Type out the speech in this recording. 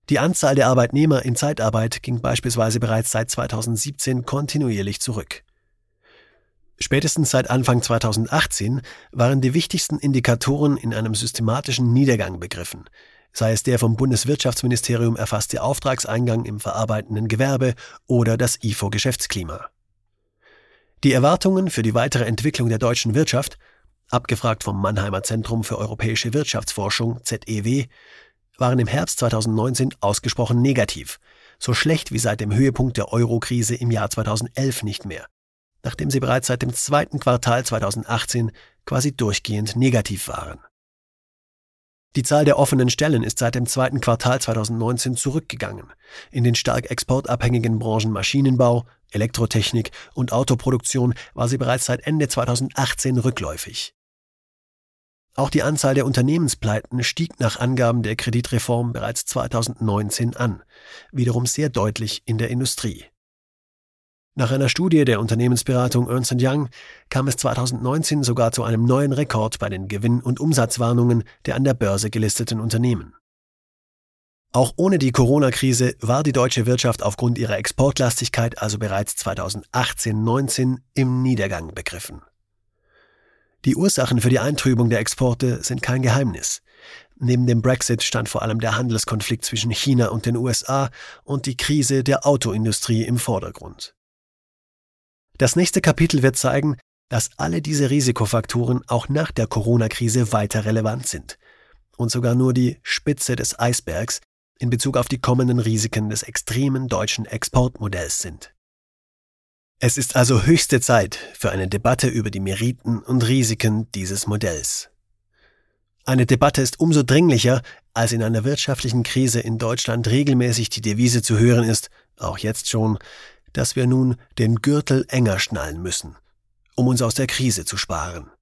Die Anzahl der Arbeitnehmer in Zeitarbeit ging beispielsweise bereits seit 2017 kontinuierlich zurück. Spätestens seit Anfang 2018 waren die wichtigsten Indikatoren in einem systematischen Niedergang begriffen, sei es der vom Bundeswirtschaftsministerium erfasste Auftragseingang im verarbeitenden Gewerbe oder das IFO-Geschäftsklima. Die Erwartungen für die weitere Entwicklung der deutschen Wirtschaft, abgefragt vom Mannheimer Zentrum für Europäische Wirtschaftsforschung ZEW, waren im Herbst 2019 ausgesprochen negativ, so schlecht wie seit dem Höhepunkt der Euro-Krise im Jahr 2011 nicht mehr, nachdem sie bereits seit dem zweiten Quartal 2018 quasi durchgehend negativ waren. Die Zahl der offenen Stellen ist seit dem zweiten Quartal 2019 zurückgegangen. In den stark exportabhängigen Branchen Maschinenbau, Elektrotechnik und Autoproduktion war sie bereits seit Ende 2018 rückläufig. Auch die Anzahl der Unternehmenspleiten stieg nach Angaben der Kreditreform bereits 2019 an, wiederum sehr deutlich in der Industrie. Nach einer Studie der Unternehmensberatung Ernst & Young kam es 2019 sogar zu einem neuen Rekord bei den Gewinn- und Umsatzwarnungen der an der Börse gelisteten Unternehmen. Auch ohne die Corona-Krise war die deutsche Wirtschaft aufgrund ihrer Exportlastigkeit also bereits 2018-19 im Niedergang begriffen. Die Ursachen für die Eintrübung der Exporte sind kein Geheimnis. Neben dem Brexit stand vor allem der Handelskonflikt zwischen China und den USA und die Krise der Autoindustrie im Vordergrund. Das nächste Kapitel wird zeigen, dass alle diese Risikofaktoren auch nach der Corona-Krise weiter relevant sind und sogar nur die Spitze des Eisbergs in Bezug auf die kommenden Risiken des extremen deutschen Exportmodells sind. Es ist also höchste Zeit für eine Debatte über die Meriten und Risiken dieses Modells. Eine Debatte ist umso dringlicher, als in einer wirtschaftlichen Krise in Deutschland regelmäßig die Devise zu hören ist, auch jetzt schon, dass wir nun den Gürtel enger schnallen müssen, um uns aus der Krise zu sparen.